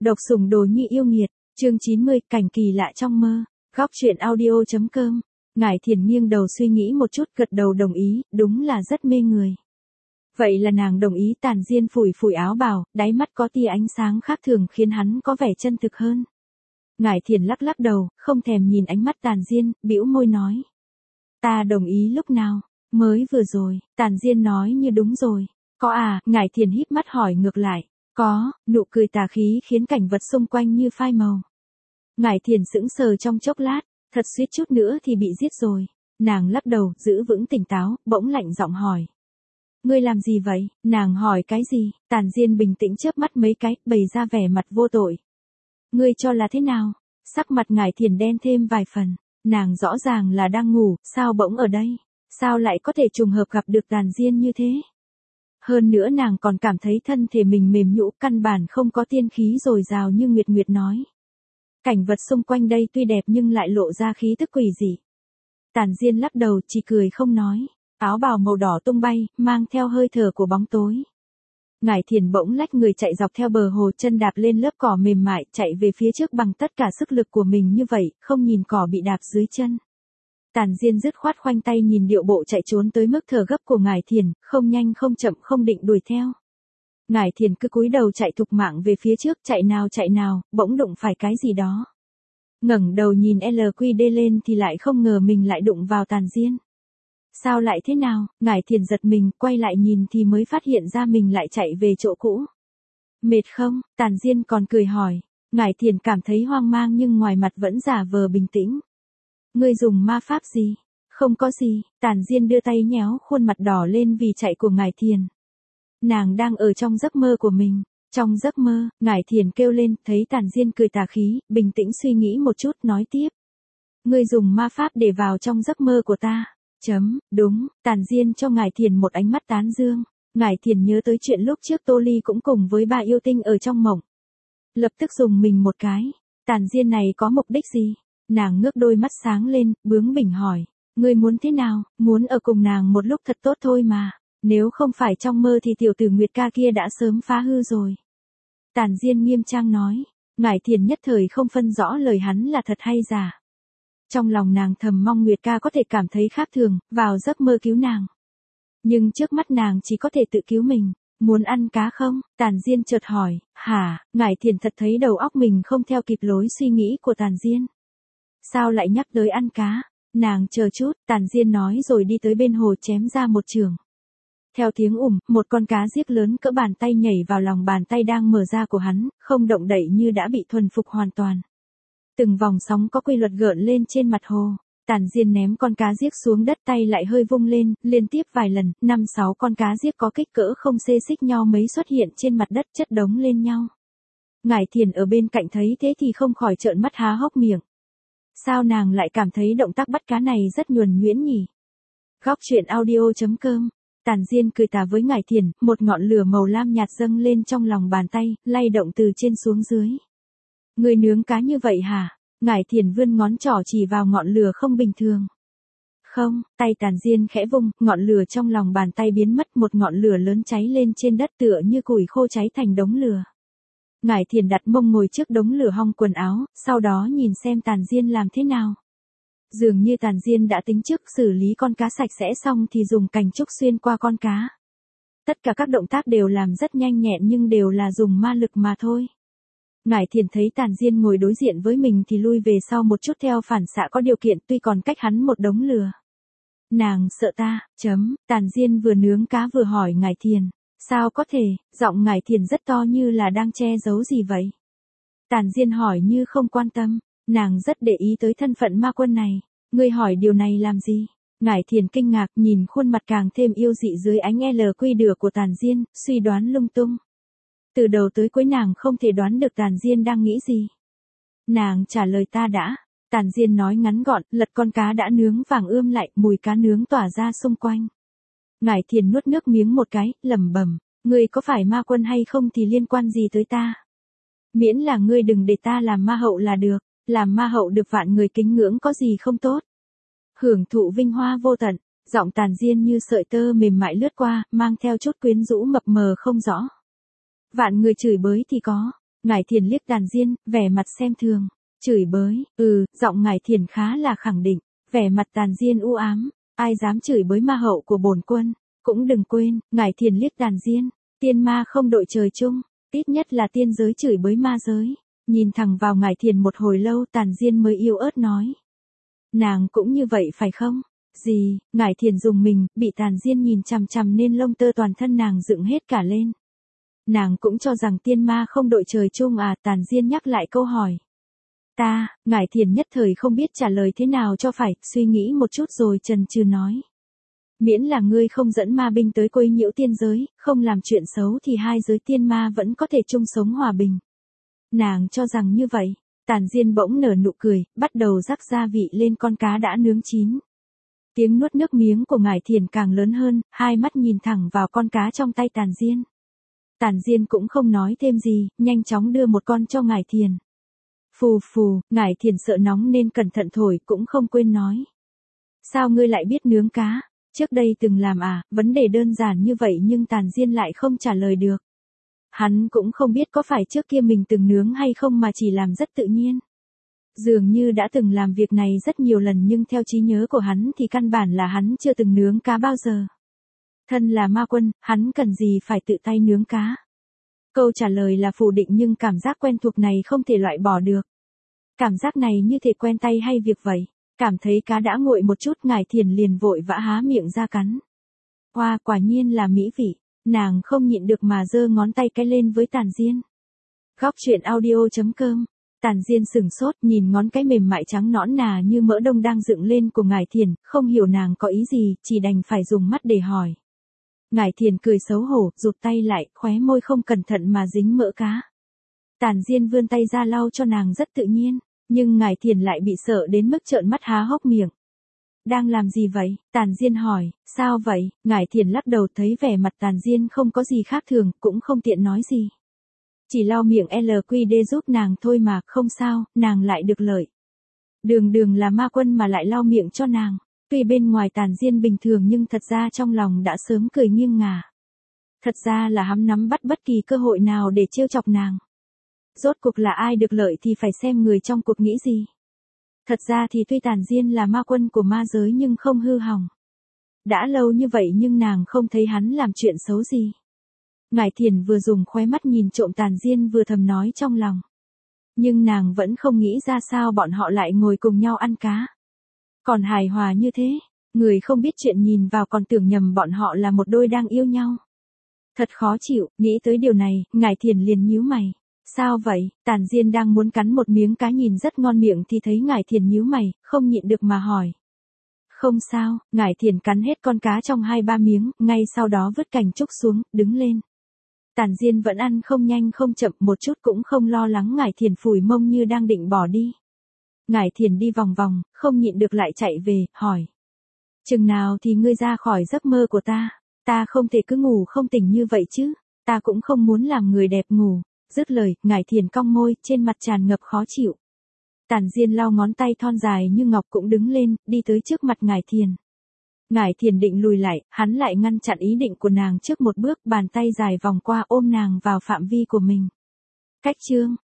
Độc sủng đồ nhi yêu nghiệt, chương 90, cảnh kỳ lạ trong mơ. Góc truyện audio.com. Ngải Thiền nghiêng đầu suy nghĩ một chút, gật đầu đồng ý, đúng là rất mê người. Vậy là nàng đồng ý. Tàn Diên phủi phủi áo bào, đáy mắt có tia ánh sáng khác thường khiến hắn có vẻ chân thực hơn. Ngải Thiền lắc lắc đầu, không thèm nhìn ánh mắt Tàn Diên, bĩu môi nói. Ta đồng ý lúc nào? Mới vừa rồi. Tàn Diên nói như đúng rồi. Có à? Ngải Thiền híp mắt hỏi ngược lại. Có. Nụ cười tà khí khiến cảnh vật xung quanh như phai màu. Ngải Thiền sững sờ trong chốc lát, thật suýt chút nữa thì bị giết rồi. Nàng lắc đầu, giữ vững tỉnh táo, bỗng lạnh giọng hỏi. Ngươi làm gì vậy? Nàng hỏi cái gì? Tàn Diên bình tĩnh chớp mắt mấy cái, bày ra vẻ mặt vô tội. Ngươi cho là thế nào? Sắc mặt Ngải Thiền đen thêm vài phần. Nàng rõ ràng là đang ngủ, sao bỗng ở đây? Sao lại có thể trùng hợp gặp được Tàn Diên như thế? Hơn nữa nàng còn cảm thấy thân thể mình mềm nhũ, căn bản không có tiên khí dồi dào như Nguyệt Nguyệt nói. Cảnh vật xung quanh đây tuy đẹp nhưng lại lộ ra khí tức quỷ dị. Tàn Diên lắc đầu, chỉ cười không nói. Áo bào màu đỏ tung bay, mang theo hơi thở của bóng tối. Ngải Thiền bỗng lách người chạy dọc theo bờ hồ, chân đạp lên lớp cỏ mềm mại, chạy về phía trước bằng tất cả sức lực của mình như vậy, không nhìn cỏ bị đạp dưới chân. Tàn Diên dứt khoát khoanh tay nhìn điệu bộ chạy trốn tới mức thở gấp của Ngải Thiền, không nhanh không chậm, không định đuổi theo. Ngải Thiền cứ cúi đầu chạy thục mạng về phía trước, chạy nào, bỗng đụng phải cái gì đó. Ngẩng đầu nhìn LQD lên thì lại không ngờ mình lại đụng vào Tàn Diên. Sao lại thế nào? Ngải Thiền giật mình, quay lại nhìn thì mới phát hiện ra mình lại chạy về chỗ cũ. Mệt không? Tàn Diên còn cười hỏi. Ngải Thiền cảm thấy hoang mang nhưng ngoài mặt vẫn giả vờ bình tĩnh. Ngươi dùng ma pháp gì? Không có gì. Tàn Diên đưa tay nhéo khuôn mặt đỏ lên vì chạy của Ngải Thiền. Nàng đang ở trong giấc mơ của mình. Trong giấc mơ, Ngải Thiền kêu lên, thấy Tàn Diên cười tà khí, bình tĩnh suy nghĩ một chút, nói tiếp. Ngươi dùng ma pháp để vào trong giấc mơ của ta. Đúng. Tàn Diên cho Ngải Thiền một ánh mắt tán dương. Ngải Thiền nhớ tới chuyện lúc trước Tô Ly cũng cùng với bà yêu tinh ở trong mộng. Lập tức dùng mình một cái. Tàn Diên này có mục đích gì? Nàng ngước đôi mắt sáng lên, bướng bỉnh hỏi. Ngươi muốn thế nào? Muốn ở cùng nàng một lúc thật tốt thôi mà. Nếu không phải trong mơ thì tiểu tử Nguyệt ca kia đã sớm phá hư rồi. Tàn Diên nghiêm trang nói. Ngải Thiền nhất thời không phân rõ lời hắn là thật hay giả. Trong lòng nàng thầm mong Nguyệt ca có thể cảm thấy khác thường, vào giấc mơ cứu nàng. Nhưng trước mắt nàng chỉ có thể tự cứu mình. Muốn ăn cá không? Tàn Diên chợt hỏi. Hả? Ngải Thiền thật thấy đầu óc mình không theo kịp lối suy nghĩ của Tàn Diên. Sao lại nhắc tới ăn cá? Nàng chờ chút, Tàn Diên nói rồi đi tới bên hồ chém ra một chưởng. Theo tiếng một con cá giếc lớn cỡ bàn tay nhảy vào lòng bàn tay đang mở ra của hắn, không động đậy như đã bị thuần phục hoàn toàn. Từng vòng sóng có quy luật gợn lên trên mặt hồ. Tàn Diên ném con cá giếc xuống đất, tay lại hơi vung lên, liên tiếp vài lần, 5-6 con cá giếc có kích cỡ không xê xích nhau mấy xuất hiện trên mặt đất chất đống lên nhau. Ngải Thiền ở bên cạnh thấy thế thì không khỏi trợn mắt há hốc miệng. Sao nàng lại cảm thấy động tác bắt cá này rất nhuần nhuyễn nhỉ? Góc truyện audio.com. Tàn Diên cười tà với Ngải Thiền, một ngọn lửa màu lam nhạt dâng lên trong lòng bàn tay, lay động từ trên xuống dưới. Người nướng cá như vậy hả? Ngải Thiền vươn ngón trỏ chỉ vào ngọn lửa không bình thường. Không, tay Tàn Diên khẽ vung, ngọn lửa trong lòng bàn tay biến mất, một ngọn lửa lớn cháy lên trên đất tựa như củi khô cháy thành đống lửa. Ngải Thiền đặt mông ngồi trước đống lửa hong quần áo, sau đó nhìn xem Tàn Diên làm thế nào. Dường như Tàn Diên đã tính trước xử lý con cá sạch sẽ xong thì dùng cành trúc xuyên qua con cá. Tất cả các động tác đều làm rất nhanh nhẹn nhưng đều là dùng ma lực mà thôi. Ngải Thiền thấy Tàn Diên ngồi đối diện với mình thì lui về sau một chút theo phản xạ có điều kiện, tuy còn cách hắn một đống lửa. Nàng sợ ta. Tàn Diên vừa nướng cá vừa hỏi Ngải Thiền. Sao có thể? Giọng Ngải Thiền rất to như là đang che giấu gì vậy? Tàn Diên hỏi như không quan tâm. Nàng rất để ý tới thân phận ma quân này. Ngươi hỏi điều này làm gì? Ngải Thiền kinh ngạc nhìn khuôn mặt càng thêm yêu dị dưới ánh LQ đửa của Tàn Diên, suy đoán lung tung. Từ đầu tới cuối nàng không thể đoán được Tàn Diên đang nghĩ gì. Nàng trả lời ta đã. Tàn Diên nói ngắn gọn, lật con cá đã nướng vàng ươm lại, mùi cá nướng tỏa ra xung quanh. Ngải Thiền nuốt nước miếng một cái, lẩm bẩm, ngươi có phải ma quân hay không thì liên quan gì tới ta? Miễn là ngươi đừng để ta làm ma hậu là được, làm ma hậu được vạn người kính ngưỡng có gì không tốt. Hưởng thụ vinh hoa vô tận, giọng Tàn Diên như sợi tơ mềm mại lướt qua, mang theo chút quyến rũ mập mờ không rõ. Vạn người chửi bới thì có, Ngải Thiền liếc Tàn Diên, vẻ mặt xem thường, chửi bới, giọng Ngải Thiền khá là khẳng định, vẻ mặt Tàn Diên u ám, ai dám chửi bới ma hậu của bổn quân, cũng đừng quên, Ngải Thiền liếc Tàn Diên, tiên ma không đội trời chung, ít nhất là tiên giới chửi bới ma giới, nhìn thẳng vào Ngải Thiền một hồi lâu Tàn Diên mới yếu ớt nói. Nàng cũng như vậy phải không? Gì, Ngải Thiền dùng mình, bị Tàn Diên nhìn chằm chằm nên lông tơ toàn thân nàng dựng hết cả lên. Nàng cũng cho rằng tiên ma không đội trời chung à, Tàn Diên nhắc lại câu hỏi. Ngải Thiền nhất thời không biết trả lời thế nào cho phải, suy nghĩ một chút rồi chần chừ nói. Miễn là ngươi không dẫn ma binh tới quấy nhiễu tiên giới, không làm chuyện xấu thì hai giới tiên ma vẫn có thể chung sống hòa bình. Nàng cho rằng như vậy, Tàn Diên bỗng nở nụ cười, bắt đầu rắc gia vị lên con cá đã nướng chín. Tiếng nuốt nước miếng của Ngải Thiền càng lớn hơn, hai mắt nhìn thẳng vào con cá trong tay Tàn Diên. Tàn Diên cũng không nói thêm gì, nhanh chóng đưa một con cho Ngải Thiền. Phù phù, Ngải Thiền sợ nóng nên cẩn thận thổi cũng không quên nói. Sao ngươi lại biết nướng cá? Trước đây từng làm à, vấn đề đơn giản như vậy nhưng Tàn Diên lại không trả lời được. Hắn cũng không biết có phải trước kia mình từng nướng hay không mà chỉ làm rất tự nhiên. Dường như đã từng làm việc này rất nhiều lần nhưng theo trí nhớ của hắn thì căn bản là hắn chưa từng nướng cá bao giờ. Thân là ma quân, hắn cần gì phải tự tay nướng cá? Câu trả lời là phủ định nhưng cảm giác quen thuộc này không thể loại bỏ được. Cảm giác này như thể quen tay hay việc vậy. Cảm thấy cá đã nguội một chút Ngải Thiền liền vội vã há miệng ra cắn. Wow, quả nhiên là mỹ vị. Nàng không nhịn được mà giơ ngón tay cái lên với Tàn Diên. Góc truyện audio.com. Tàn Diên sửng sốt nhìn ngón cái mềm mại trắng nõn nà như mỡ đông đang dựng lên của Ngải Thiền, không hiểu nàng có ý gì, chỉ đành phải dùng mắt để hỏi. Ngải Thiền cười xấu hổ, rụt tay lại, khóe môi không cẩn thận mà dính mỡ cá. Tàn Diên vươn tay ra lau cho nàng rất tự nhiên, nhưng Ngải Thiền lại bị sợ đến mức trợn mắt há hốc miệng. Đang làm gì vậy? Tàn Diên hỏi, sao vậy? Ngải Thiền lắc đầu thấy vẻ mặt Tàn Diên không có gì khác thường, cũng không tiện nói gì. Chỉ lau miệng LQD giúp nàng thôi mà, không sao, nàng lại được lợi. Đường là ma quân mà lại lau miệng cho nàng. Tuy bên ngoài Tàn Diên bình thường nhưng thật ra trong lòng đã sớm cười nghiêng ngả. Thật ra là hắn nắm bắt bất kỳ cơ hội nào để trêu chọc nàng. Rốt cuộc là ai được lợi thì phải xem người trong cuộc nghĩ gì. Thật ra thì tuy Tàn Diên là ma quân của ma giới nhưng không hư hỏng. Đã lâu như vậy nhưng nàng không thấy hắn làm chuyện xấu gì. Ngải Thiền vừa dùng khóe mắt nhìn trộm Tàn Diên vừa thầm nói trong lòng. Nhưng nàng vẫn không nghĩ ra sao bọn họ lại ngồi cùng nhau ăn cá. Còn hài hòa như thế, người không biết chuyện nhìn vào còn tưởng nhầm bọn họ là một đôi đang yêu nhau. Thật khó chịu, nghĩ tới điều này, Ngải Thiền liền nhíu mày. Sao vậy? Tàn Diên đang muốn cắn một miếng cá nhìn rất ngon miệng thì thấy Ngải Thiền nhíu mày, không nhịn được mà hỏi. Không sao, Ngải Thiền cắn hết con cá trong 2-3 miếng, ngay sau đó vứt cành trúc xuống, đứng lên. Tàn Diên vẫn ăn không nhanh không chậm, một chút cũng không lo lắng Ngải Thiền phủi mông như đang định bỏ đi. Ngải Thiền đi vòng vòng, không nhịn được lại chạy về, hỏi. Chừng nào thì ngươi ra khỏi giấc mơ của ta không thể cứ ngủ không tỉnh như vậy chứ, ta cũng không muốn làm người đẹp ngủ. Dứt lời, Ngải Thiền cong môi, trên mặt tràn ngập khó chịu. Tàn Diên lau ngón tay thon dài như ngọc cũng đứng lên, đi tới trước mặt Ngải Thiền. Ngải Thiền định lùi lại, hắn lại ngăn chặn ý định của nàng trước một bước, bàn tay dài vòng qua ôm nàng vào phạm vi của mình. Cách chương